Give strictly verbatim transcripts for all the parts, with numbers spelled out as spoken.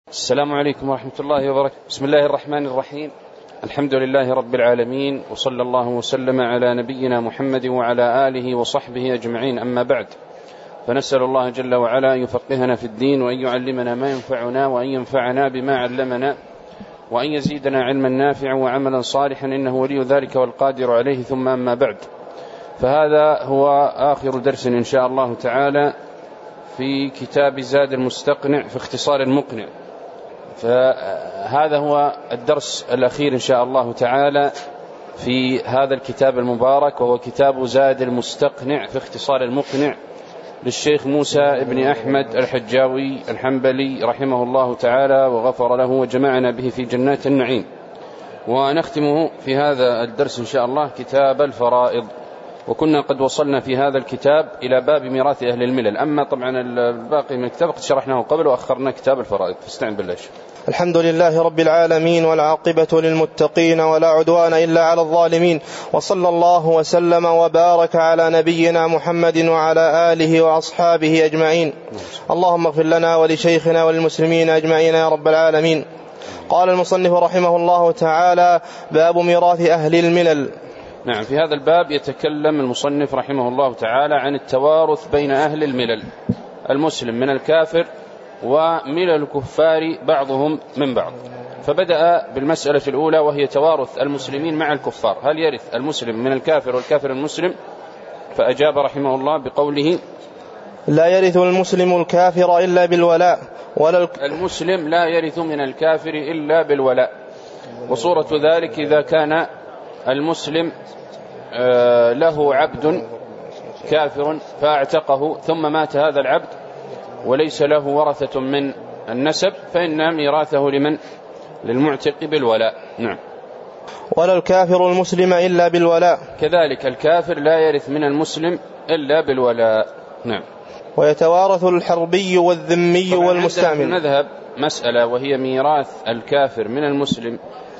السلام عليكم ورحمة الله وبركاته. بسم الله الرحمن الرحيم. الحمد لله رب العالمين، وصلى الله وسلم على نبينا محمد وعلى آله وصحبه أجمعين، أما بعد، فنسأل الله جل وعلا أن يفقهنا في الدين، وأن يعلمنا ما ينفعنا، وأن ينفعنا بما علمنا، وأن يزيدنا علما نافعا وعملا صالحا، إنه ولي ذلك والقادر عليه. ثم أما بعد، فهذا هو آخر درس إن شاء الله تعالى في كتاب زاد المستقنع في اختصار المقنع. فهذا هو الدرس الأخير إن شاء الله تعالى في هذا الكتاب المبارك، وهو كتاب زاد المستقنع في اختصار المقنع للشيخ موسى ابن أحمد الحجاوي الحنبلي رحمه الله تعالى وغفر له وجمعنا به في جنات النعيم. ونختمه في هذا الدرس إن شاء الله كتاب الفرائض، وكنا قد وصلنا في هذا الكتاب إلى باب ميراث أهل الملل. أما طبعا الباقي من الكتاب قد شرحناه قبل وأخرنا كتاب الفرائض، فاستعن بالله. الحمد لله رب العالمين، والعاقبة للمتقين، ولا عدوان إلا على الظالمين، وصلى الله وسلم وبارك على نبينا محمد وعلى آله وأصحابه أجمعين. اللهم اغفر لنا ولشيخنا وللمسلمين أجمعين يا رب العالمين. قال المصنف رحمه الله تعالى: باب ميراث أهل الملل. نعم، في هذا الباب يتكلم المصنف رحمه الله تعالى عن التوارث بين أهل الملل، المسلم من الكافر وملل الكفار بعضهم من بعض. فبدأ بالمسألة الأولى، وهي توارث المسلمين مع الكفار، هل يرث المسلم من الكافر والكافر المسلم؟ فأجاب رحمه الله بقوله: لا يرث المسلم الكافر إلا بالولاء، ولا المسلم لا يرث من الكافر إلا بالولاء. وصورة ذلك إذا كان المسلم له عبد كافر فاعتقه ثم مات هذا العبد وليس له ورثة من النسب، فإن ميراثه لمن؟ للمعتق بالولاء. نعم. ولا الكافر المسلم إلا بالولاء، كذلك الكافر لا يرث من المسلم إلا بالولاء. نعم. ويتوارث الحربي والذمي والمستعمل. في المذهب مسألة، وهي ميراث الكافر من المسلم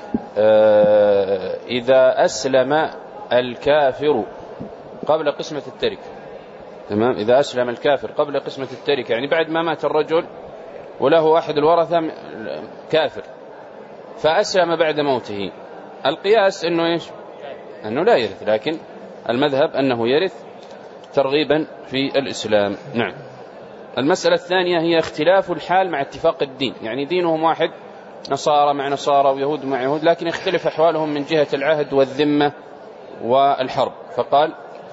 إذا أسلم الكافر قبل قسمة التركة. تمام، إذا أسلم الكافر قبل قسمة التركة، يعني بعد ما مات الرجل وله أحد الورثة كافر فأسلم بعد موته، القياس أنه إيش؟ أنه لا يرث، لكن المذهب أنه يرث ترغيبا في الإسلام. نعم. المسألة الثانية هي اختلاف الحال مع اتفاق الدين، يعني دينهم واحد، نصارى مع نصارى ويهود مع يهود، لكن اختلف أحوالهم من جهة العهد والذمة والحرب. فقال: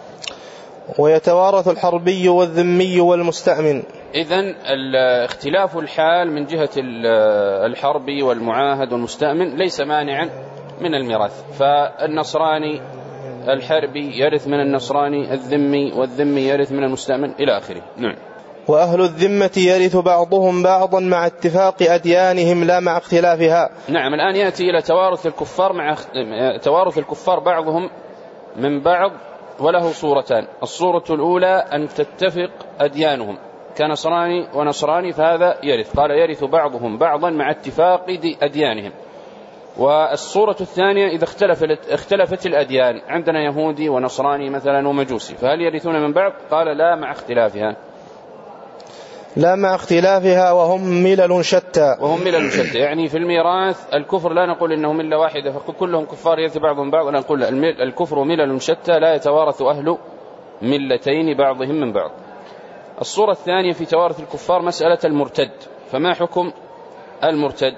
ويتوارث الحربي والذمي والمستأمن. إذن اختلاف الحال من جهة الحربي والمعاهد والمستأمن ليس مانعا من الميراث، فالنصراني الحربي يرث من النصراني الذمي، والذمي يرث من المستأمن إلى آخره. نعم. وأهل الذمة يرث بعضهم بعضا مع اتفاق أديانهم لا مع اختلافها. نعم. الآن يأتي إلى توارث الكفار مع توارث الكفار بعضهم من بعض، وله صورتان. الصورة الأولى أن تتفق أديانهم كنصراني ونصراني، فهذا يرث، قال: يرث بعضهم بعضا مع اتفاق أديانهم. والصورة الثانية إذا اختلفت, اختلفت الأديان، عندنا يهودي ونصراني مثلا ومجوسي، فهل يرثون من بعض؟ قال: لا مع اختلافها. لا مع اختلافها وهم ملل شتى. وهم ملل شتى، يعني في الميراث الكفر لا نقول إنهم ملة واحدة فكلهم كفار يرث بعضهم بعض، ولا نقول الكفر ملل شتى لا يتوارث أهل ملتين بعضهم من بعض. الصورة الثانية في توارث الكفار مسألة المرتد، فما حكم المرتد؟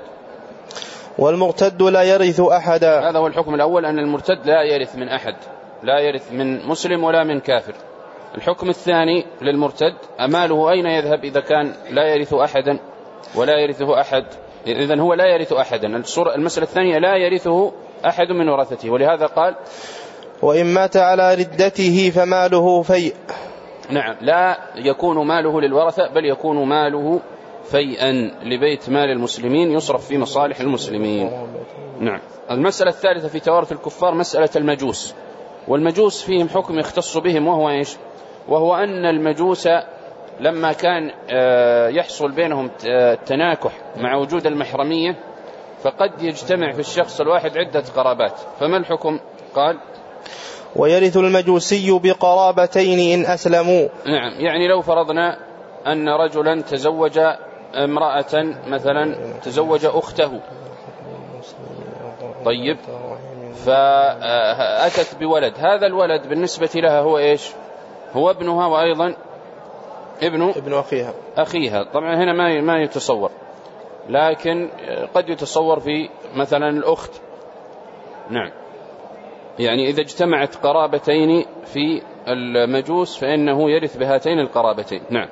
والمرتد لا يرث أحدا. هذا هو الحكم الأول، أن المرتد لا يرث من أحد، لا يرث من مسلم ولا من كافر. الحكم الثاني للمرتد، أماله أين يذهب إذا كان لا يرث أحدا ولا يرثه أحد؟ إذن هو لا يرث أحدا. الصورة المسألة الثانية لا يرثه أحد من ورثته، ولهذا قال: وإن مات على ردته فماله فيء. نعم، لا يكون ماله للورثة، بل يكون ماله فيئا لبيت مال المسلمين يصرف في مصالح المسلمين. نعم. المسألة الثالثة في توارث الكفار مسألة المجوس، والمجوس فيهم حكم يختص بهم، وهو إيش؟ وهو أن المجوس لما كان يحصل بينهم التناكح مع وجود المحرمية، فقد يجتمع في الشخص الواحد عدة قرابات، فما الحكم؟ قال: ويرث المجوسي بقرابتين إن أسلموا. نعم، يعني لو فرضنا أن رجلا تزوج امرأة مثلا تزوج أخته، طيب، فأتت بولد، هذا الولد بالنسبة لها هو إيش؟ هو ابنها وأيضا ابن ابن أخيها أخيها. طبعا هنا ما ما يتصور، لكن قد يتصور في مثلا الأخت. نعم، يعني إذا اجتمعت قرابتين في المجوس فإنه يرث بهاتين القرابتين. نعم.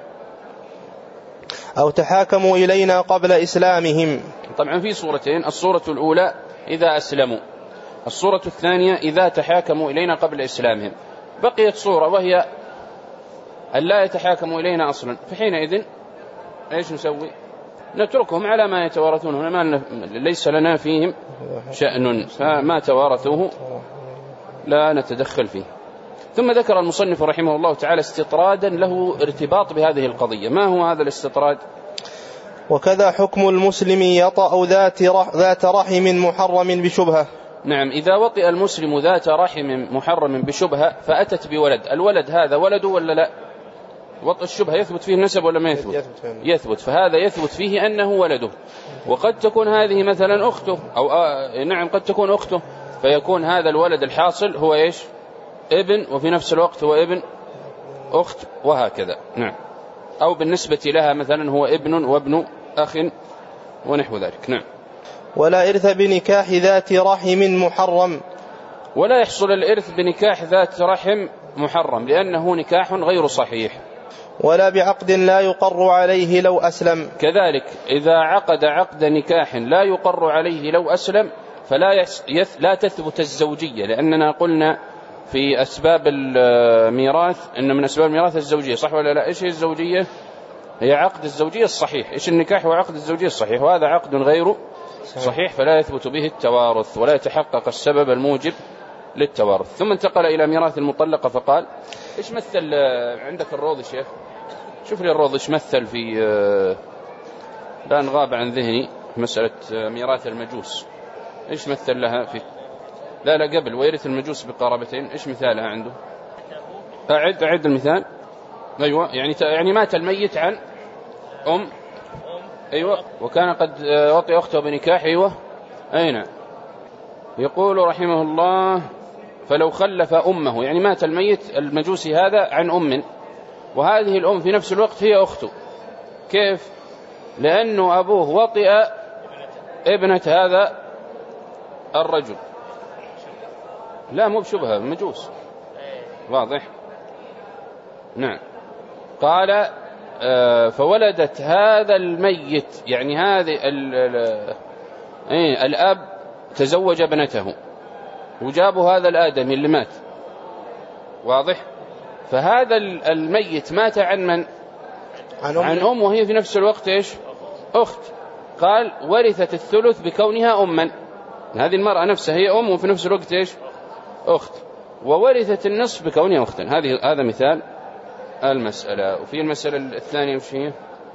أو تحاكموا إلينا قبل إسلامهم. طبعا في صورتين، الصورة الأولى إذا أسلموا، الصورة الثانية إذا تحاكموا إلينا قبل إسلامهم. بقيت صورة وهي أن لا يتحاكموا إلينا أصلا، فحينئذ إيش نسوي؟ نتركهم على ما يتوارثون، ما ليس لنا فيهم شأن، فما توارثوه لا نتدخل فيه. ثم ذكر المصنف رحمه الله تعالى استطرادا له ارتباط بهذه القضية. ما هو هذا الاستطراد؟ وكذا حكم المسلم يطأ ذات رحم محرم بشبهة. نعم، إذا وطئ المسلم ذات رحم محرم بشبهة فأتت بولد، الولد هذا ولده ولا لا؟ وطئ الشبهة يثبت فيه النسب ولا ما يثبت؟ يثبت، فهذا يثبت فيه أنه ولده، وقد تكون هذه مثلا أخته، أو آه نعم قد تكون أخته، فيكون هذا الولد الحاصل هو إيش؟ ابن، وفي نفس الوقت هو ابن أخت، وهكذا. نعم، أو بالنسبة لها مثلا هو ابن وابن أخ ونحو ذلك. نعم. ولا إرث بنكاح ذات رحم محرم، ولا يحصل الإرث بنكاح ذات رحم محرم لأنه نكاح غير صحيح. ولا بعقد لا يقر عليه لو أسلم، كذلك إذا عقد عقد نكاح لا يقر عليه لو أسلم فلا يث... لا تثبت الزوجية، لأننا قلنا في أسباب الميراث إن من أسباب الميراث الزوجية، صح ولا لا؟ إيش هي الزوجية؟ هي عقد الزوجية الصحيح. إيش النكاح؟ هو عقد الزوجية الصحيح، وهذا عقد غير صحيح فلا يثبت به التوارث ولا يتحقق السبب الموجب للتوارث. ثم انتقل إلى ميراث المطلقة فقال إيش مثل عندك الروض يا شيخ؟ شوف لي الروض إيش مثل في، الآن غاب عن ذهني مسألة ميراث المجوس، إيش مثل لها في، لا لا قبل ويرث المجوس بقرابتين، إيش مثالها عنده؟ أعد أعد المثال. أيوة، يعني يعني مات الميت عن أم، أيوة، وكان قد وطئ أخته بنكاح، أيوة، أين يقول رحمه الله فلو خلف أمه، يعني مات الميت المجوسي هذا عن أم، وهذه الأم في نفس الوقت هي أخته. كيف؟ لأنه أبوه وطئ ابنة هذا الرجل، لا مو بشبهة، مجوس، واضح؟ نعم. قال فولدت هذا الميت، يعني هذه الأب تزوج ابنته وجابوا هذا الآدمي اللي مات، واضح؟ فهذا الميت مات عن من؟ عن أم, عن أم وهي في نفس الوقت إيش؟ أخت. قال ورثت الثلث بكونها أما، هذه المرأة نفسها هي أم وفي نفس الوقت إيش؟ أخت، وورثت النصف بكونها أختا. هذه هذا مثال المسألة. وفي المسألة الثانية وش هي؟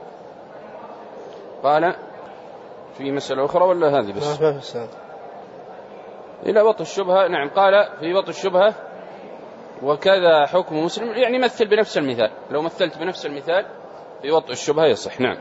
قال في مسألة أخرى ولا هذه بس؟ إلى وطئ الشبهة. نعم، قال في وطئ الشبهة وكذا حكم مسلم، يعني مثل بنفس المثال، لو مثلت بنفس المثال في وطئ الشبهة يصح. نعم.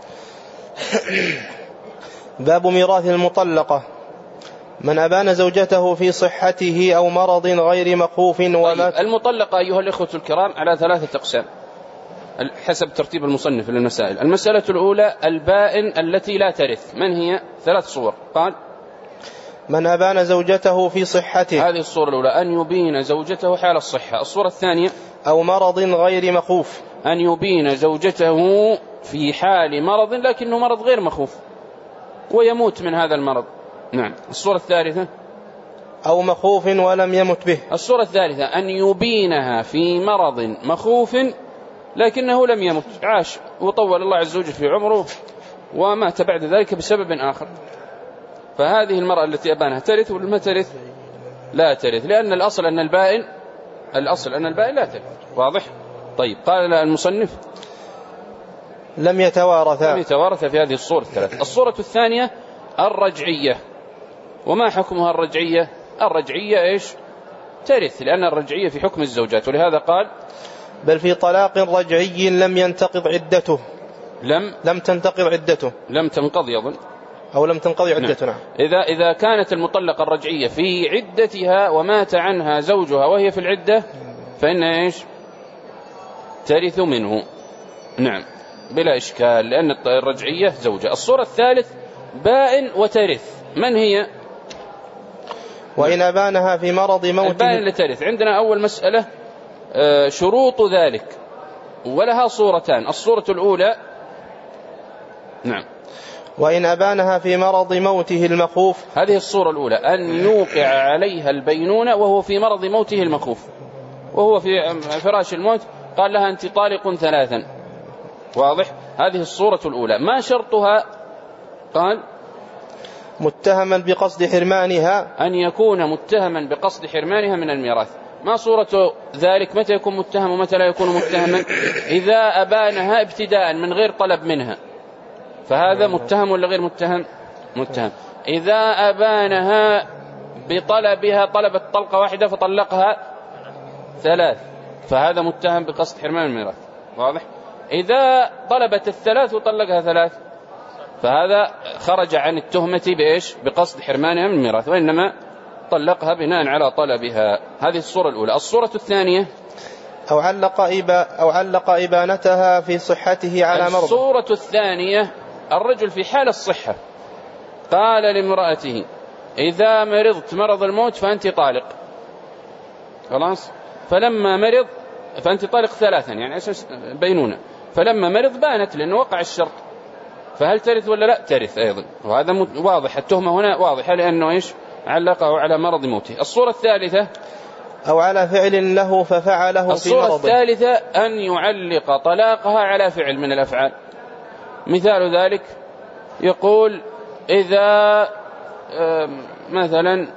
باب ميراث المطلقة. من أبان زوجته في صحته أو مرض غير مخوف ومات. طيب، المطلقة أيها الإخوة الكرام على ثلاثة أقسام حسب ترتيب المصنف للمسائل. المسألة الأولى البائن التي لا ترث، من هي؟ ثلاث صور. قال من أبان زوجته في صحته، هذه الصورة الأولى، أن يبين زوجته حال الصحة. الصورة الثانية أو مرض غير مخوف، أن يبين زوجته في حال مرض لكنه مرض غير مخوف ويموت من هذا المرض. نعم. الصورة الثالثة أو مخوف ولم يمت به. الصورة الثالثة أن يبينها في مرض مخوف لكنه لم يمت، عاش وطول الله عز وجل في عمره ومات بعد ذلك بسبب آخر، فهذه المرأة التي أبانها ترث ولا ما ترث؟ لا ترث، لأن الأصل أن البائن الأصل أن البائن لا ترث. واضح؟ طيب، قال المصنف لم يتوارثا لم يتوارثا في هذه الصورة الثلاث. الصورة الثانية الرجعية. وما حكمها الرجعية؟ الرجعية إيش؟ ترث، لأن الرجعية في حكم الزوجات، ولهذا قال بل في طلاق رجعي لم ينتقض عدته. لم لم تنتقض عدته، لم تنقضي أظن، أو لم تنقضي عدته. نعم. إذا إذا كانت المطلقة الرجعية في عدتها ومات عنها زوجها وهي في العدة فإن إيش ترث منه. نعم بلا إشكال، لأن الرجعية زوجة. الصورة الثالث بائن وترث. من هي؟ وإن أبانها في مرض موته. البائن لترث. عندنا أول مسألة شروط ذلك، ولها صورتان. الصورة الأولى نعم وإن أبانها في مرض موته المخوف. هذه الصورة الأولى، أن يوقع عليها البينونة وهو في مرض موته المخوف، وهو في فراش الموت، قال لها أنت طالق ثلاثا. واضح؟ هذه الصورة الأولى. ما شرطها؟ قال متهما بقصد حرمانها، أن يكون متهما بقصد حرمانها من الميراث. ما صورة ذلك؟ متى يكون متهم ومتى لا يكون متهما؟ إذا أبانها ابتداء من غير طلب منها فهذا متهم ولا غير متهم؟ متهم. إذا أبانها بطلبها، طلبت طلقة واحدة فطلقها ثلاث، فهذا متهم بقصد حرمان الميراث. واضح؟ إذا طلبت الثلاث وطلقها ثلاث فهذا خرج عن التهمة بإيش؟ بقصد حرمانها من الميراث، وإنما طلقها بناء على طلبها. هذه الصورة الأولى. الصورة الثانية أو علق إبا أو علق إبانتها في صحته على مرض. الصورة الثانية الرجل في حال الصحة قال لامرأته إذا مرضت مرض الموت فأنت طالق، خلاص، فلما مرض فأنت طالق ثلاثا، يعني أساس بينونة، فلما مرض بانت لأنه وقع الشرط، فهل ترث ولا لا؟ ترث أيضا. وهذا واضح، التهمة هنا واضحة لأنه إيش؟ علقه على مرض موته. الصورة الثالثة أو على فعل له ففعله في مرضه. الصورة الثالثة أن يعلق طلاقها على فعل من الأفعال. مثال ذلك يقول إذا مثلا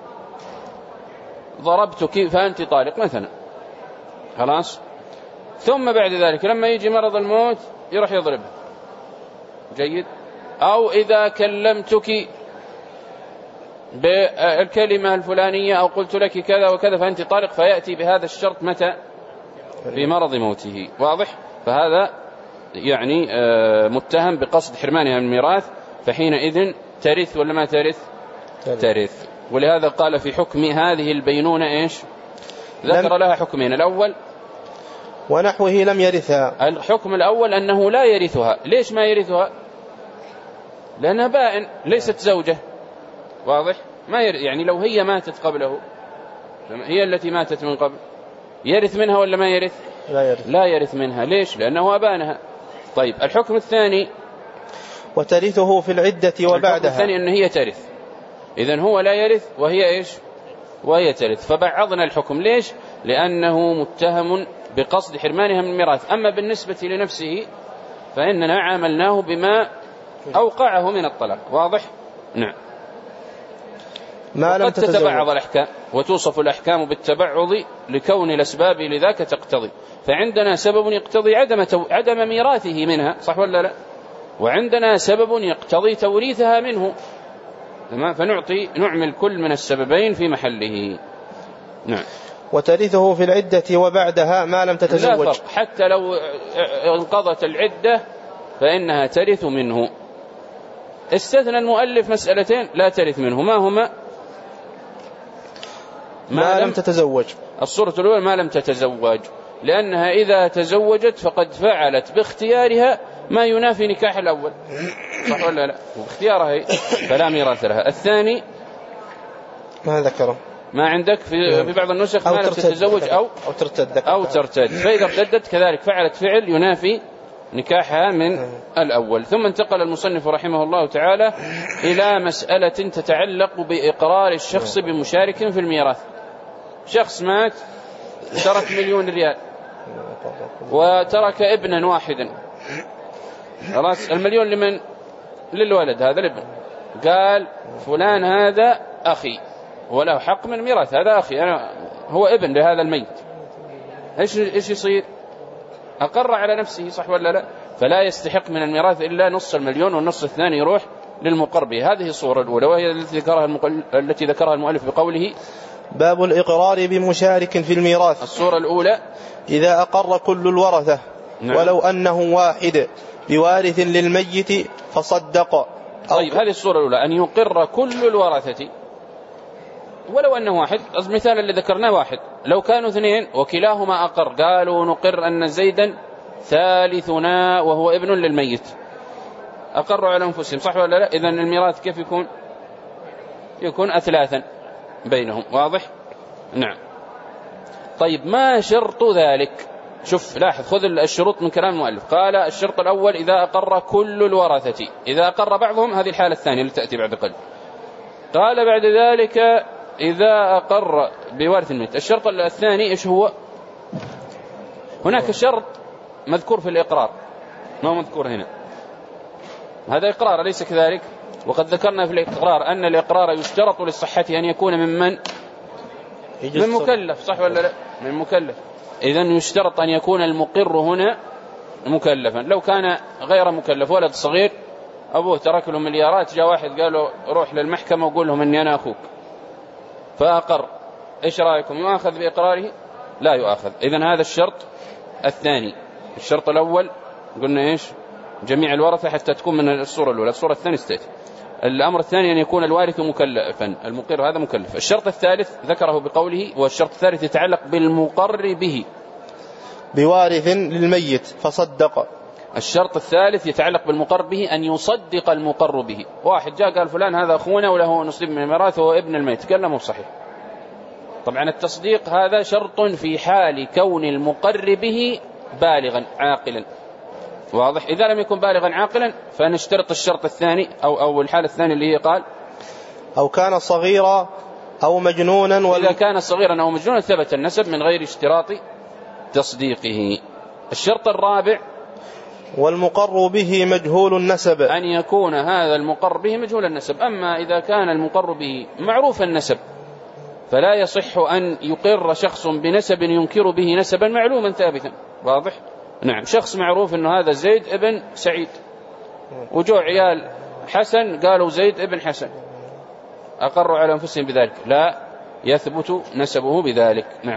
ضربتك فأنت طالق مثلا، خلاص، ثم بعد ذلك لما يجي مرض الموت يروح يضربها. جيد. أو إذا كلمتك بالكلمة الفلانية أو قلت لك كذا وكذا فأنت طالق، فيأتي بهذا الشرط متى؟ في مرض موته. واضح؟ فهذا يعني متهم بقصد حرمانها من الميراث، فحينئذ ترث ولا ما ترث؟ ترث. ولهذا قال في حكم هذه البينونة إيش؟ ذكر لها حكمين. الأول ونحوه لم يرثها. الحكم الأول أنه لا يرثها. ليش ما يرثها؟ لأنها بائن ليست زوجة. واضح؟ ما يرث، يعني لو هي ماتت قبله، هي التي ماتت من قبل، يرث منها ولا ما يرث؟ لا يرث. لا يرث منها. ليش؟ لأنه أبانها. طيب الحكم الثاني وترثه في العدة وبعدها. الحكم الثاني أن هي ترث، إذن هو لا يرث وهي إيش؟ وهي ترث. فبعضنا الحكم. ليش؟ لأنه متهم بقصد حرمانها من الميراث. أما بالنسبة لنفسه فإننا عاملناه بما أوقعه من الطلاق. واضح؟ نعم. ما لم تتبعض الأحكام، وتوصف الأحكام بالتبعض لكون الأسباب لذاك تقتضي. فعندنا سبب يقتضي عدم تو... عدم ميراثه منها، صح ولا لا؟ وعندنا سبب يقتضي توريثها منه، تمام؟ فنعطي نعمل كل من السببين في محله. نعم. وترثه في العدة وبعدها ما لم تتزوج. لا فرق، حتى لو انقضت العدة فإنها ترث منه. استثنى المؤلف مسألتين لا ترث منه. ما هما؟ ما, ما لم تتزوج. الصورة الأولى ما لم تتزوج، لأنها إذا تزوجت فقد فعلت باختيارها ما ينافي نكاح الأول، صح ولا لا؟ باختيارها فلا ميراث لها. الثاني ما ذكره، ما عندك في, في بعض النسخ ما لم تتزوج أو أو ترتد أو ترتد. فإذا ارتدت كذلك فعلت فعل ينافي نكاحها من الأول. ثم انتقل المصنف رحمه الله تعالى إلى مسألة تتعلق بإقرار الشخص بمشارك في الميراث. شخص مات ترك مليون ريال وترك ابنا واحدا، خلاص، المليون لمن؟ للولد هذا الابن. قال فلان هذا أخي وله حق من الميراث، هذا أخي أنا، هو ابن لهذا الميت. إيش إيش يصير؟ أقر على نفسه، صح ولا لا؟ فلا يستحق من الميراث إلا نص المليون، والنص الثاني يروح للمقر به. هذه الصورة الأولى، وهي التي ذكرها التي ذكرها المؤلف بقوله باب الإقرار بمشارك في الميراث. الصورة الأولى إذا أقر كل الورثة، نعم، ولو أنه واحد بوارث للميت فصدق. طيب هذه الصورة الأولى، أن يقر كل الورثة ولو أنه واحد. المثال اللي ذكرناه واحد، لو كانوا اثنين وكلاهما أقر، قالوا نقر أن زيدا ثالثنا وهو ابن للميت، أقروا على أنفسهم، صح ولا لا؟ إذن الميراث كيف يكون؟ يكون أثلاثا بينهم، واضح؟ نعم. طيب ما شرط ذلك؟ شوف لاحظ، خذ الشروط من كلام المؤلف. قال الشرط الأول إذا أقر كل الورثة، إذا أقر بعضهم هذه الحالة الثانية اللي تأتي بعد قليل. قال بعد ذلك إذا أقر بوارث الميت. الشرط الثاني إيش هو؟ هناك شرط مذكور في الإقرار ما هو مذكور هنا، هذا إقرار أليس كذلك؟ وقد ذكرنا في الإقرار أن الإقرار يشترط للصحة أن يكون من من؟ من مكلف، صح ولا لا؟ من مكلف. إذن يشترط أن يكون المقر هنا مكلفا. لو كان غير مكلف، ولد صغير أبوه ترك له مليارات، جاء واحد قال له روح للمحكمة وقول لهم أني أنا أخوك، فأقر، إيش رأيكم؟ يؤاخذ بإقراره؟ لا يؤاخذ. إذن هذا الشرط الثاني. الشرط الأول قلنا إيش؟ جميع الورثة حتى تكون من الصورة الأولى. الصورة الثانية استيت. الأمر الثاني أن يكون الوارث مكلفا، المقر هذا مكلف. الشرط الثالث ذكره بقوله، والشرط الثالث يتعلق بالمقر به، بوارث للميت فصدق. الشرط الثالث يتعلق بالمقر به أن يصدق المقر به. واحد جاء قال فلان هذا أخونا وله نصيب من الميراث وهو ابن الميت، قال له مو صحيح. طبعا التصديق هذا شرط في حال كون المقر به بالغا عاقلا، واضح؟ إذا لم يكن بالغا عاقلا فنشترط الشرط الثاني أو أو الحالة الثانية اللي هي قال أو كان صغيرا أو مجنونا. وإذا كان صغيرا أو مجنونا ثبت النسب من غير اشتراط تصديقه. الشرط الرابع والمقر به مجهول النسب، أن يكون هذا المقر به مجهول النسب. أما إذا كان المقر به معروف النسب فلا يصح أن يقر شخص بنسب ينكر به نسبا معلوما ثابتا، واضح؟ نعم، شخص معروف أنه هذا زيد ابن سعيد، وجو عيال حسن قالوا زيد ابن حسن، أقروا على أنفسهم بذلك، لا يثبت نسبه بذلك. نعم.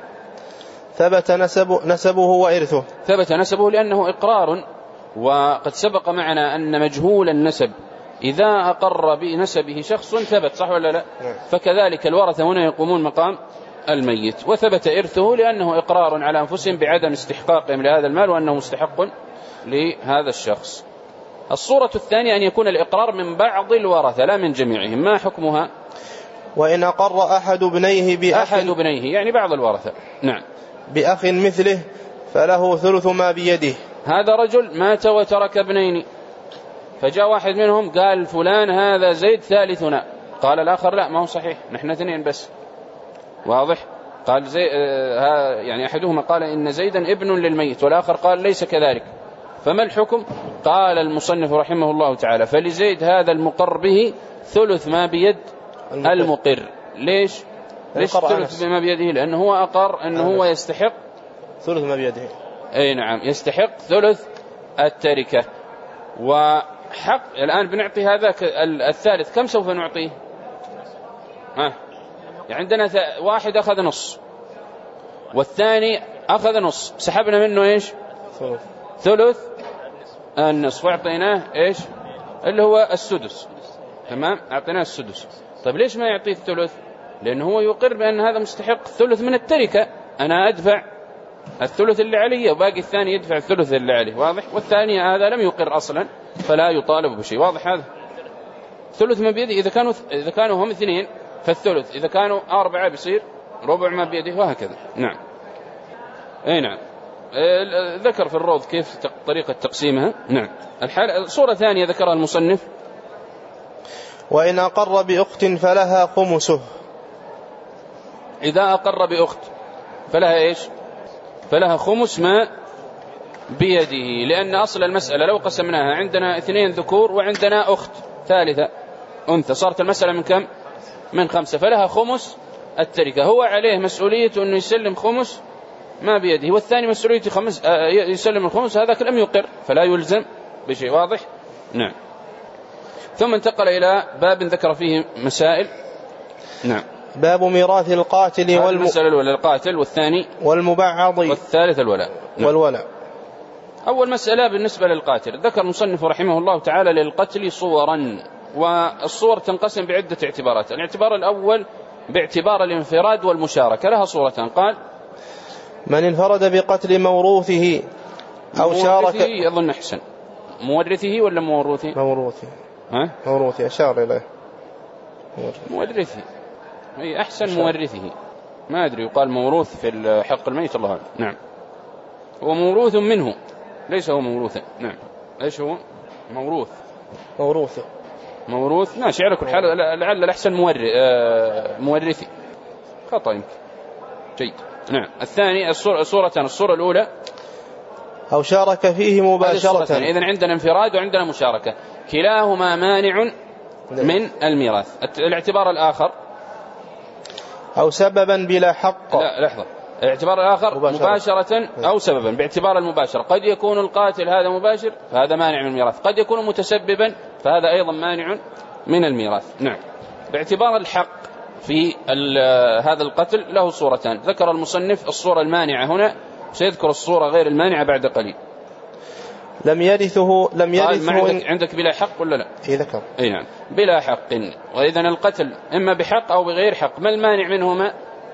ثبت نسب نسبه وإرثه، ثبت نسبه لأنه إقرار، وقد سبق معنا أن مجهول النسب إذا أقر بنسبه شخص ثبت، صح ولا لا؟ فكذلك الورثة هنا يقومون مقام الميت. وثبت إرثه لأنه إقرار على أنفسهم بعدم استحقاقهم لهذا المال وأنه مستحق لهذا الشخص. الصورة الثانية أن يكون الإقرار من بعض الورثة لا من جميعهم. ما حكمها؟ وإن أقر أحد بنيه بأخ أحد بنيه يعني بعض الورثة، نعم، بأخ مثله فله ثلث ما بيده. هذا رجل مات وترك ابنين، فجاء واحد منهم قال فلان هذا زيد ثالثنا، قال الآخر لا ما هو صحيح، نحن اثنين بس، واضح؟ قال زي آه يعني أحدهما قال إن زيدا ابن للميت والآخر قال ليس كذلك، فما الحكم؟ قال المصنف رحمه الله تعالى فلزيد هذا المقر به ثلث ما بيد المقر, المقر. ليش؟ ليش ثلث ما بيده؟ لأنه هو أقر أنه هو يستحق ثلث ما بيده. أي نعم، يستحق ثلث التركة. وحق الآن بنعطي هذا الثالث كم سوف نعطيه؟ ها يعني عندنا واحد أخذ نص والثاني أخذ نص، سحبنا منه إيش؟ ثلث, ثلث النصف وأعطيناه إيش؟ اللي هو السدس، تمام؟ أعطيناه السدس. طيب ليش ما يعطيه الثلث؟ لأنه هو يقر بأن هذا مستحق ثلث من التركة، أنا أدفع الثلث اللي عليه وباقي الثاني يدفع الثلث اللي عليه، واضح؟ والثاني هذا لم يقر أصلا فلا يطالب بشيء، واضح هذا؟ ثلث ما بيده إذا كانوا إذا كانوا هم اثنين فالثلث، إذا كانوا أربعة بيصير ربع ما بيده، وهكذا. نعم. أي نعم. ذكر في الروض كيف طريقة تقسيمها. نعم. الحالة صورة ثانية ذكرها المصنف وإن أقر بأخت فلها خمسه. إذا أقر بأخت فلها إيش؟ فلها خمس ما بيده، لأن أصل المسألة لو قسمناها عندنا اثنين ذكور وعندنا أخت ثالثة أنثى صارت المسألة من كم؟ من خمسة، فلها خمس التركة. هو عليه مسؤولية أنه يسلم خمس ما بيده، والثاني مسؤولية خمس يسلم الخمس، هذاك لم يقر فلا يلزم بشيء، واضح؟ نعم. ثم انتقل إلى باب ذكر فيه مسائل. نعم. باب ميراث القاتل والم... المسألة الأولى القاتل، والثاني والمبعض، والثالث الولاء. نعم. والولاء. أول مسألة بالنسبة للقاتل، ذكر المصنف رحمه الله تعالى للقتل صورا، والصور تنقسم بعدة اعتبارات. الاعتبار الأول باعتبار الانفراد والمشاركة، لها صورتان. قال: من انفرد بقتل موروثه أو شارك. أظن أحسن مورثه ولا موروثه؟ موروثه. ها؟ موروثه أشار إليه. مورثه أي أحسن مورثه، ما أدري يقال موروث في حق الميت، الله أعلم. نعم، هو موروث منه، ليس هو موروثا. نعم، ايش هو؟ موروث. موروث موروث ماشي على كل حال، لعل الأحسن مورث مورثي، خطأ يمكن. جيد. نعم. الثاني الصورة صورتان، الصورة الأولى أو شارك فيه مباشرة. إذن عندنا انفراد وعندنا مشاركة، كلاهما مانع من الميراث. الاعتبار الآخر أو سببا بلا حق. لا لحظة، الاعتبار الآخر مباشرة, مباشرة أو سببا. باعتبار المباشرة قد يكون القاتل هذا مباشر فهذا مانع من الميراث، قد يكون متسببا فهذا أيضا مانع من الميراث. نعم. باعتبار الحق في هذا القتل له صورتان، ذكر المصنف الصورة المانعة هنا، سيذكر الصورة غير المانعة بعد قليل. لم يرثه لم يرثه عندك, عندك بلا حق ولا لا؟ إيه ذكر. أي نعم، بلا حق. وإذن القتل إما بحق أو بغير حق. ما المانع منهما؟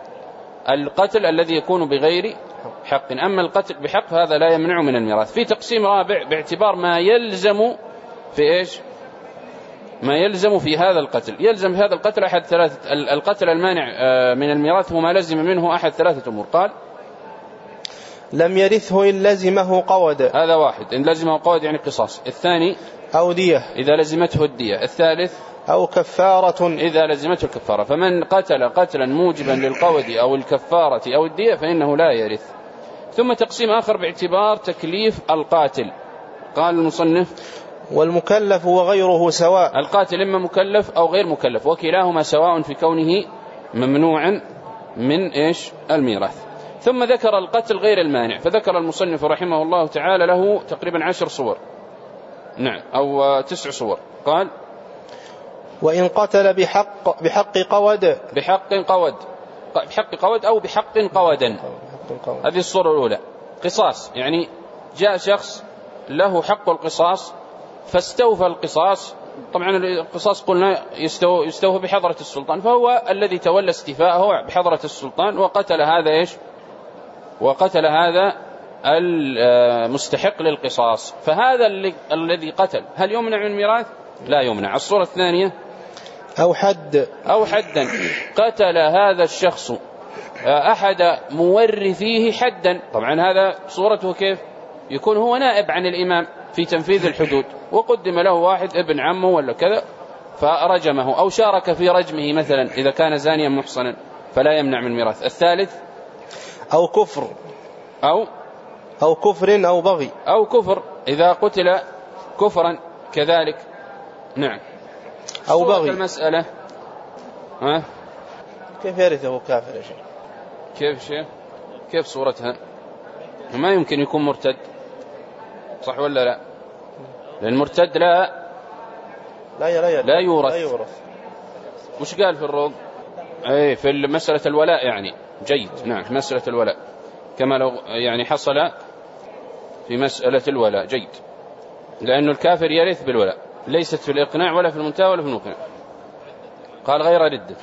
القتل الذي يكون بغير حق. أما القتل بحق فهذا لا يمنع من الميراث. في تقسيم رابع باعتبار ما يلزم في إيش؟ ما يلزم في هذا القتل. يلزم في هذا القتل أحد ثلاثة، القتل المانع من الميراث هو ما لزم منه أحد ثلاثة أمور. قال: لم يرثه إن لزمه قود. هذا واحد، إن لزمه قود يعني قصاص. الثاني أو دية إذا لزمته الدية. الثالث أو كفارة إذا لزمته الكفارة. فمن قتل قتلا موجبا للقود أو الكفارة أو الدية فإنه لا يرث. ثم تقسيم آخر باعتبار تكليف القاتل. قال المصنف: والمكلف وغيره سواء. القاتل إما مكلف أو غير مكلف، وكلاهما سواء في كونه ممنوعا من إيش؟ الميراث. ثم ذكر القتل غير المانع، فذكر المصنف رحمه الله تعالى له تقريبا عشر صور، نعم، أو تسع صور. قال: وإن قتل بحق بحق قود. بحق قود بحق قود أو بحق قودا. هذه الصورة الأولى. قصاص يعني جاء شخص له حق القصاص فاستوفى القصاص. طبعا القصاص قلنا يستوفى بحضرة السلطان، فهو الذي تولى استيفاءه بحضرة السلطان وقتل هذا إيش؟ وقتل هذا المستحق للقصاص، فهذا الذي قتل هل يمنع من الميراث؟ لا يمنع. الصورة الثانية أو حد أو حدا، قتل هذا الشخص أحد مورثيه حدا. طبعا هذا صورته كيف؟ يكون هو نائب عن الإمام في تنفيذ الحدود، وقدم له واحد ابن عمه ولا كذا فرجمه، أو شارك في رجمه مثلا إذا كان زانيا محصنا، فلا يمنع من الميراث. الثالث أو كفر أو أو كفر أو بغي أو كفر، إذا قتل كفرا كذلك. نعم. أو بغي. المسألة ها؟ كيف يرثه كافر يا شيخ؟ كيف شيخ؟ كيف صورتها؟ ما يمكن يكون مرتد، صح ولا لا؟ لأن المرتد لا لا لا, لا يورث. لا يورث. وش قال في الروض؟ أي في مسألة الولاء يعني. جيد. نعم، في مسألة الولاء كما لو يعني حصل في مسألة الولاء. جيد، لأن الكافر يرث بالولاء، ليست في الإقناع ولا في المنتهى ولا في المقنع. قال غير ردة.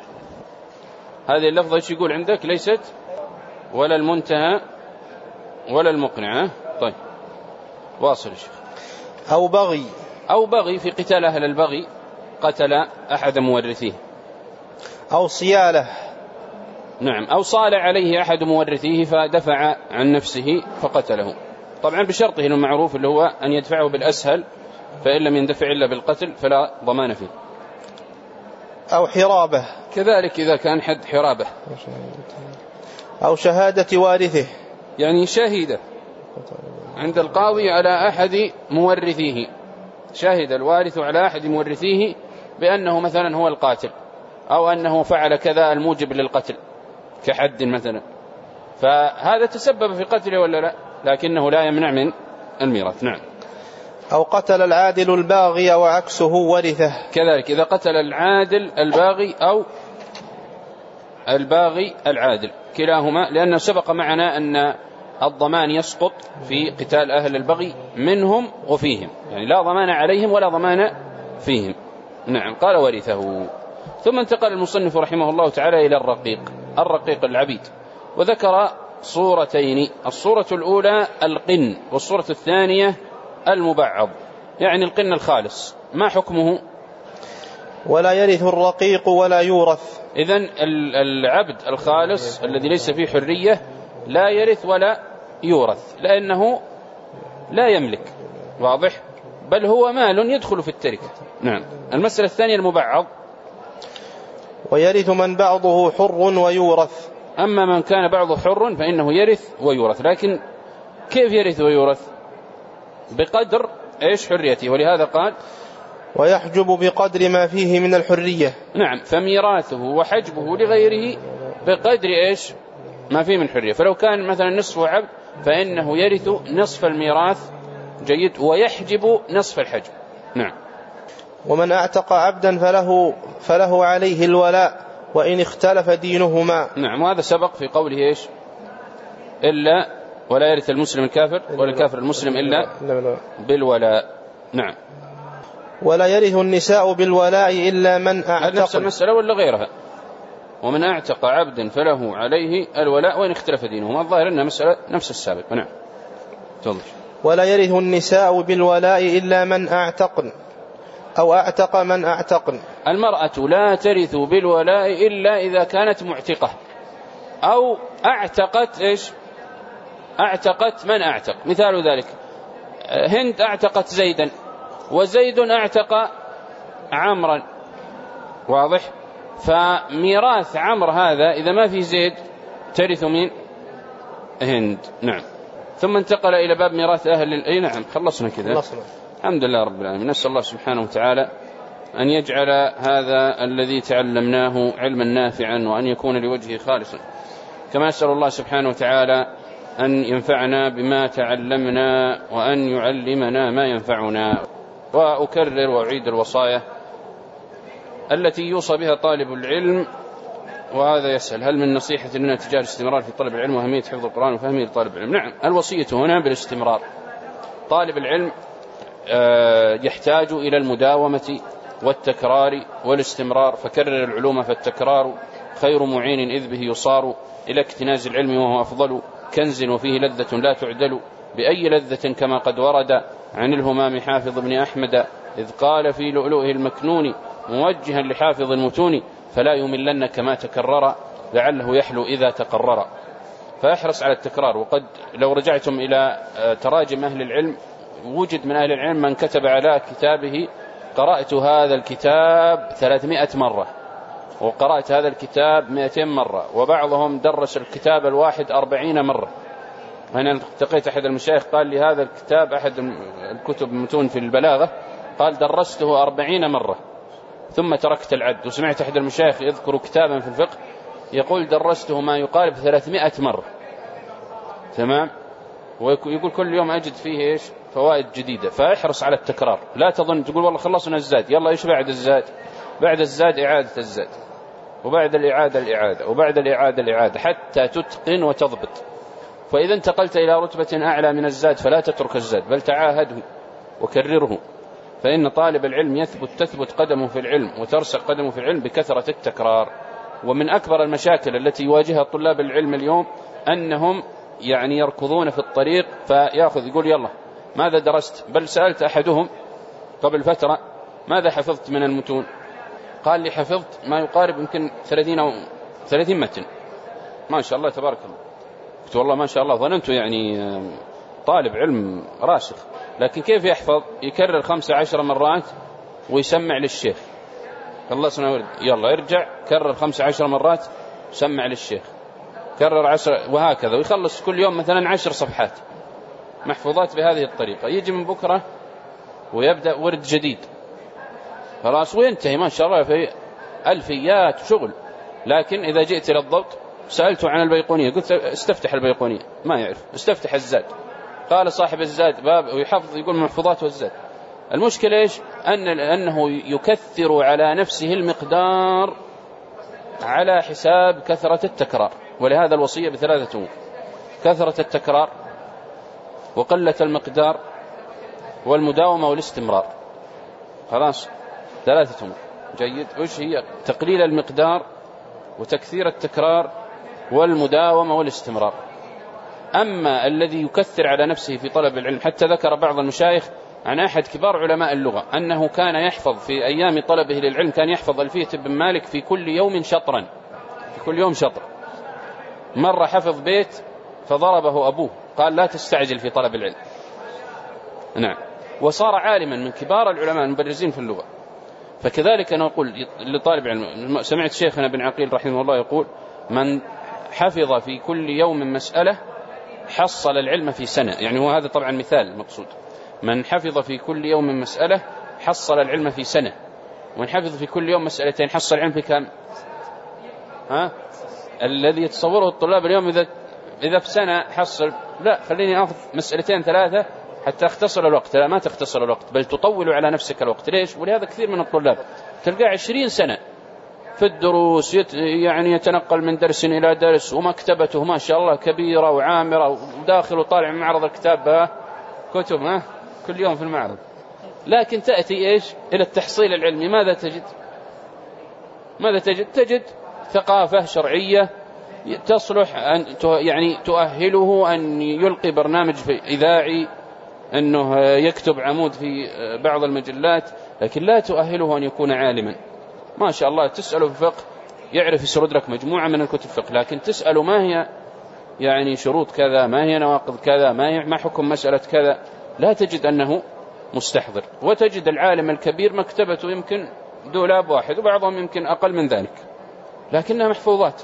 هذه اللفظة ايش يقول عندك؟ ليست ولا المنتهى ولا المقنع. طيب واصل الشيخ. أو بغي أو بغي في قتال أهل البغي، قتل أحد مورثيه. أو صيالة. نعم، أو صال عليه أحد مورثيه فدفع عن نفسه فقتله، طبعا بشرطه المعروف اللي هو أن يدفعه بالأسهل، فإن لم يندفع إلا بالقتل فلا ضمان فيه. أو حرابة كذلك إذا كان حد حرابة. أو شهادة وارثه، يعني شهيدة عند القاضي على أحد مورثيه، شهد الوارث على أحد مورثيه بأنه مثلا هو القاتل، أو أنه فعل كذا الموجب للقتل كحد مثلا، فهذا تسبب في قتله ولا لا، لكنه لا يمنع من الميراث. نعم. أو قتل العادل الباغي وعكسه ورثه، كذلك إذا قتل العادل الباغي أو الباغي العادل كلاهما، لأنه سبق معنا أن الضمان يسقط في قتال أهل البغي منهم وفيهم، يعني لا ضمان عليهم ولا ضمان فيهم. نعم. قال ورثه. ثم انتقل المصنف رحمه الله تعالى إلى الرقيق، الرقيق العبيد، وذكر صورتين، الصورة الأولى القن، والصورة الثانية المبعض، يعني القن الخالص. ما حكمه؟ ولا يرث الرقيق ولا يورث. إذن العبد الخالص الذي ليس فيه حرية لا يرث ولا يورث، لأنه لا يملك، واضح، بل هو مال يدخل في التركة. نعم. المسألة الثانية المبعض، ويرث من بعضه حر ويورث. أما من كان بعضه حر فإنه يرث ويورث، لكن كيف يرث ويورث؟ بقدر إيش؟ حريته. ولهذا قال ويحجب بقدر ما فيه من الحرية. نعم. فميراثه وحجبه لغيره بقدر إيش؟ ما فيه من حرية. فلو كان مثلا نصف عبد فإنه يرث نصف الميراث، جيد، ويحجب نصف الحجب. نعم. ومن اعتق عبدا فله, فله عليه الولاء وإن اختلف دينهما. نعم. وهذا سبق في قوله إيش؟ إلا ولا يرث المسلم الكافر ولا الكافر المسلم إلا بالولاء. نعم. ولا يرث النساء بالولاء إلا من أعتق. نفس المسألة ولا غيرها؟ ومن اعتق عبدا فله عليه الولاء وإن اختلف دينهما. الظاهر أنها مسألة نفس السابق. نعم. تفضل. ولا يرث النساء بالولاء إلا من أعتقن أو أعتق من أعتقن. المرأة لا ترث بالولاء إلا إذا كانت معتقة أو أعتقت إيش؟ أعتقت من أعتق. مثال ذلك هند أعتقت زيدا وزيد أعتق عمرا، واضح. فميراث عمرو هذا إذا ما في زيد ترث من هند. نعم. ثم انتقل إلى باب ميراث أهل. أي نعم، خلصنا كذا. الحمد لله رب العالمين. نسأل الله سبحانه وتعالى أن يجعل هذا الذي تعلمناه علما نافعا وأن يكون لوجهه خالصا، كما أسأل الله سبحانه وتعالى أن ينفعنا بما تعلمنا وأن يعلمنا ما ينفعنا. وأكرر وأعيد الوصايا التي يوصى بها طالب العلم. وهذا يسأل: هل من نصيحة لنا تجاه الاستمرار في طلب العلم وأهمية حفظ القرآن وفهمه لطالب العلم؟ نعم، الوصية هنا بالاستمرار. طالب العلم يحتاج إلى المداومة والتكرار والاستمرار، فكرر العلوم فالتكرار خير معين إذ به يصار إلى اكتناز العلم وهو أفضل كنز وفيه لذة لا تعدل، بأي لذة كما قد ورد عن الهمام حافظ بن أحمد إذ قال في لؤلؤه المكنون موجها لحافظ المتون فلا يملن كما تكرر لعله يحلو إذا تقرر. فيحرص على التكرار. وقد لو رجعتم إلى تراجم أهل العلم وجد من أهل العلم من كتب على كتابه: قرأت هذا الكتاب ثلاثمائة مرة، وقرأت هذا الكتاب مئتين مرة، وبعضهم درس الكتاب الواحد أربعين مرة. أنا التقيت أحد المشايخ قال لي هذا الكتاب أحد الكتب المتون في البلاغة قال درسته أربعين مرة ثم تركت العد. وسمعت أحد المشايخ يذكر كتابا في الفقه يقول درسته ما يقارب ثلاثمائة مرة. تمام. ويقول كل يوم أجد فيه إيش؟ فوائد جديدة. فاحرص على التكرار. لا تظن تقول والله خلصنا الزاد يلا إيش بعد الزاد؟ بعد الزاد إعادة الزاد، وبعد الإعادة الإعادة، وبعد الإعادة الإعادة، حتى تتقن وتضبط. فإذا انتقلت إلى رتبة أعلى من الزاد فلا تترك الزاد بل تعاهده وكرره، فإن طالب العلم يثبت تثبت قدمه في العلم وترسخ قدمه في العلم بكثرة التكرار. ومن أكبر المشاكل التي يواجهها طلاب العلم اليوم أنهم يعني يركضون في الطريق فيأخذ يقول يلا ماذا درست؟ بل سألت أحدهم قبل فترة ماذا حفظت من المتون؟ قال لي حفظت ما يقارب يمكن ثلاثين أو ثلاثين متن. ما شاء الله تبارك الله. قلت والله ما شاء الله، ظننته يعني طالب علم راسخ. لكن كيف يحفظ؟ يكرر خمسة عشر مرات ويسمع للشيخ. خلصنا ورد يلا ارجع كرر خمسة عشر مرات سمع للشيخ، كرر عشر، وهكذا. ويخلص كل يوم مثلا عشر صفحات محفوظات بهذه الطريقة. يجي من بكرة ويبدأ ورد جديد خلاص وينتهي ما شاء الله في ألفيات شغل. لكن إذا جئت إلى الضبط سألته عن البيقونية قلت استفتح البيقونية ما يعرف، استفتح الزاد. قال صاحب الزاد باب ويحفظ يقول محفوظات والزاد. المشكلة إيش؟ أن أنه يكثر على نفسه المقدار على حساب كثرة التكرار. ولهذا الوصية بثلاثة أمور: كثرة التكرار وقلة المقدار والمداومة والاستمرار. خلاص ثلاثة أمور. جيد. وش هي؟ تقليل المقدار وتكثير التكرار والمداومة والاستمرار. أما الذي يكثر على نفسه في طلب العلم، حتى ذكر بعض المشايخ عن أحد كبار علماء اللغة أنه كان يحفظ في أيام طلبه للعلم، كان يحفظ ألفية ابن مالك في كل يوم شطرا، في كل يوم شطر. مرة حفظ بيت فضربه أبوه، قال لا تستعجل في طلب العلم. نعم. وصار عالما من كبار العلماء المبرزين في اللغة. فكذلك أنا أقول لطالب علم، سمعت شيخنا بن عقيل رحمه الله يقول: من حفظ في كل يوم مسألة حصل العلم في سنة. يعني هو هذا طبعا مثال المقصود. من حفظ في كل يوم مسألة حصل العلم في سنة، ومن حفظ في كل يوم مسألتين حصل العلم في كم؟ ها؟ الذي يتصوره الطلاب اليوم إذا إذا في سنة حصل، لا، خليني أخذ مسألتين ثلاثة حتى أختصر الوقت. لا، ما تختصر الوقت، بل تطول على نفسك الوقت. ليش؟ ولهذا كثير من الطلاب تلقى عشرين سنة في الدروس، يت يعني يتنقل من درس إلى درس، ومكتبته ما شاء الله كبيرة وعامرة، وداخل وطالع من معرض الكتاب كتب ها كل يوم في المعرض. لكن تأتي إيش إلى التحصيل العلمي، ماذا تجد؟ ماذا تجد؟ تجد ثقافة شرعية تصلح أن يعني تؤهله أن يلقي برنامج في إذاعي، أنه يكتب عمود في بعض المجلات، لكن لا تؤهله أن يكون عالما. ما شاء الله تسأله في الفقه يعرف يسرد لك مجموعة من الكتب الفقه، لكن تسأله ما هي يعني شروط كذا، ما هي نواقض كذا، ما هي ما حكم مسألة كذا، لا تجد أنه مستحضر. وتجد العالم الكبير مكتبته يمكن دولاب واحد، وبعضهم يمكن أقل من ذلك، لكنها محفوظات.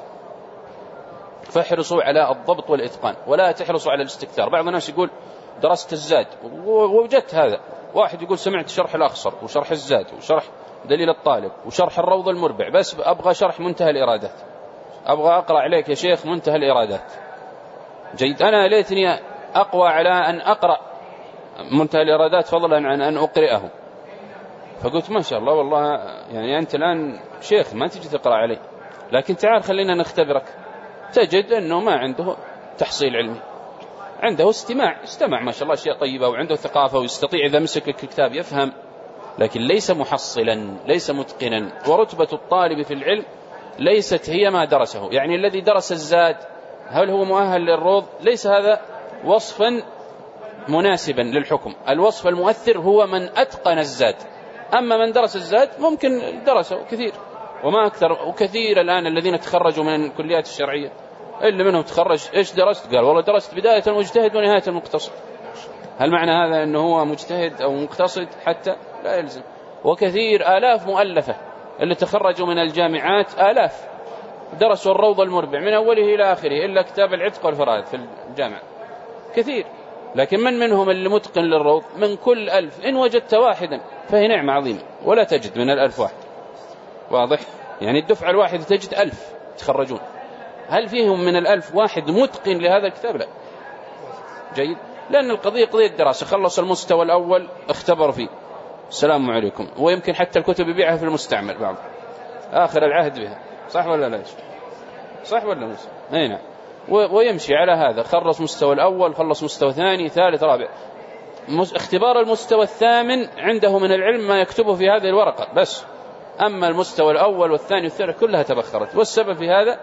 فاحرصوا على الضبط والإتقان، ولا تحرصوا على الاستكثار. بعض الناس يقول درست الزاد، ووجدت هذا. واحد يقول سمعت شرح الأخصر وشرح الزاد وشرح دليل الطالب وشرح الروض المربع، بس أبغى شرح منتهى الإرادات، أبغى أقرأ عليك يا شيخ منتهى الإرادات. جيد. أنا ليتني أقوى على أن أقرأ منتهى الإرادات فضلا عن أن أقرأه. فقلت ما شاء الله والله، يعني أنت الآن شيخ ما تجي تقرأ علي، لكن تعال خلينا نختبرك. تجد أنه ما عنده تحصيل علمي، عنده استماع، استمع ما شاء الله أشياء طيبة، وعنده ثقافة، ويستطيع إذا مسك الكتاب يفهم، لكن ليس محصلا، ليس متقنا. ورتبة الطالب في العلم ليست هي ما درسه. يعني الذي درس الزاد هل هو مؤهل للروض؟ ليس هذا وصفا مناسبا للحكم. الوصف المؤثر هو من أتقن الزاد. أما من درس الزاد ممكن درسه كثير وما أكثر، وكثير الآن الذين تخرجوا من الكليات الشرعية اللي منهم تخرج إيش درست؟ قال والله درست بداية المجتهد ونهاية المقتصد. هل معنى هذا أنه هو مجتهد أو مقتصد؟ حتى لا يلزم. وكثير آلاف مؤلفة اللي تخرجوا من الجامعات، آلاف درسوا الروض المربع من أوله إلى آخره إلا كتاب العتق والفرائض في الجامعة، كثير. لكن من منهم اللي متقن للروض؟ من كل ألف إن وجدت واحدا فهي نعمة عظيمة، ولا تجد من الألف واحد. واضح؟ يعني الدفعة الواحدة تجد ألف تخرجون، هل فيهم من الألف واحد متقن لهذا الكتاب؟ لا. جيد. لأن القضية قضية دراسة، خلص المستوى الأول اختبر فيه، السلام عليكم. ويمكن حتى الكتب يبيعها في المستعمل بعض آخر العهد بها، صح ولا لا؟ صح ولا مش؟ أي نعم. ويمشي على هذا، خلص مستوى الأول، خلص مستوى ثاني ثالث رابع، اختبار المستوى الثامن عنده من العلم ما يكتبه في هذه الورقة بس. أما المستوى الأول والثاني والثالث كلها تبخرت. والسبب في هذا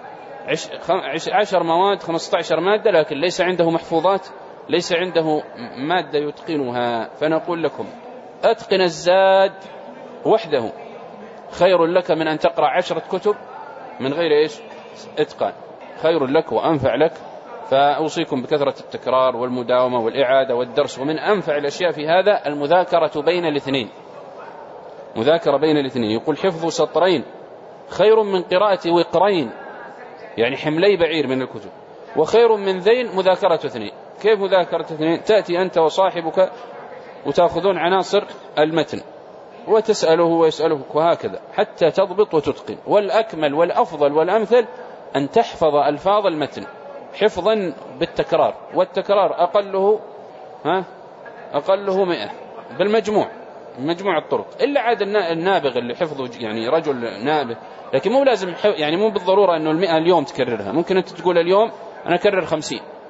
عشر مواد خمسة عشر مادة، لكن ليس عنده محفوظات، ليس عنده مادة يتقنها. فنقول لكم أتقن الزاد وحده خير لك من أن تقرأ عشرة كتب من غير إيش إتقان، خير لك وأنفع لك. فأوصيكم بكثرة التكرار والمداومة والإعادة والدرس. ومن أنفع الأشياء في هذا المذاكرة بين الاثنين، مذاكرة بين الاثنين. يقول حفظ سطرين خير من قراءة وقرين، يعني حملي بعير من الكتب، وخير من ذين مذاكرة اثنين. كيف مذاكرة اثنين؟ تأتي أنت وصاحبك وتأخذون عناصر المتن وتسأله ويسألك، وهكذا حتى تضبط وتتقن. والأكمل والأفضل والأمثل أن تحفظ ألفاظ المتن حفظا بالتكرار، والتكرار أقله ها أقله مئة بالمجموع، مجموع الطرق. إلا عاد النابغ اللي حفظه يعني رجل نابغ، لكن مو لازم يعني مو بالضرورة أنه المئة اليوم تكررها. ممكن أنت تقول اليوم أنا أكرر خمسين،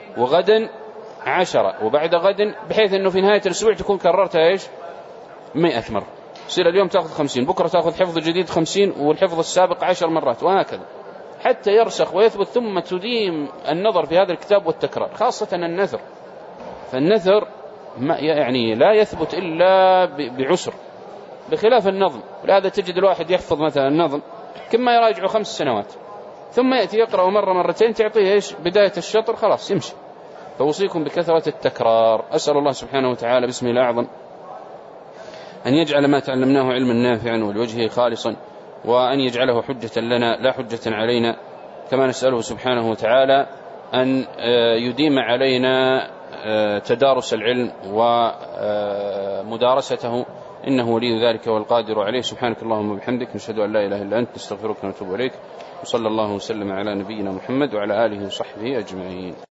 وغدا عشرة وبعد غد، بحيث أنه في نهاية الأسبوع تكون كررتها إيش مئة مرة. يصير اليوم تأخذ خمسين، بكرة تأخذ حفظ جديد خمسين، والحفظ السابق عشر مرات، وهكذا حتى يرسخ ويثبت. ثم تديم النظر في هذا الكتاب والتكرار، خاصة النثر. فالنثر ما يعني لا يثبت إلا بعسر، بخلاف النظم. ولهذا تجد الواحد يحفظ مثلا النظم كما يراجعه خمس سنوات، ثم يأتي يقرأ مرة مرتين تعطيه إيش بداية الشطر، خلاص يمشي. فوصيكم بكثرة التكرار. أسأل الله سبحانه وتعالى باسمه الأعظم أن يجعل ما تعلمناه علما نافعا ولوجهه خالصا، وأن يجعله حجة لنا لا حجة علينا. كما نسأله سبحانه وتعالى أن يديم علينا تدارس العلم ومدارسته، إنه ولي ذلك والقادر عليه. سبحانك اللهم وبحمدك، نشهد أن لا إله إلا أنت، نستغفرك ونتوب إليك. وصلى الله وسلم على نبينا محمد وعلى آله وصحبه أجمعين.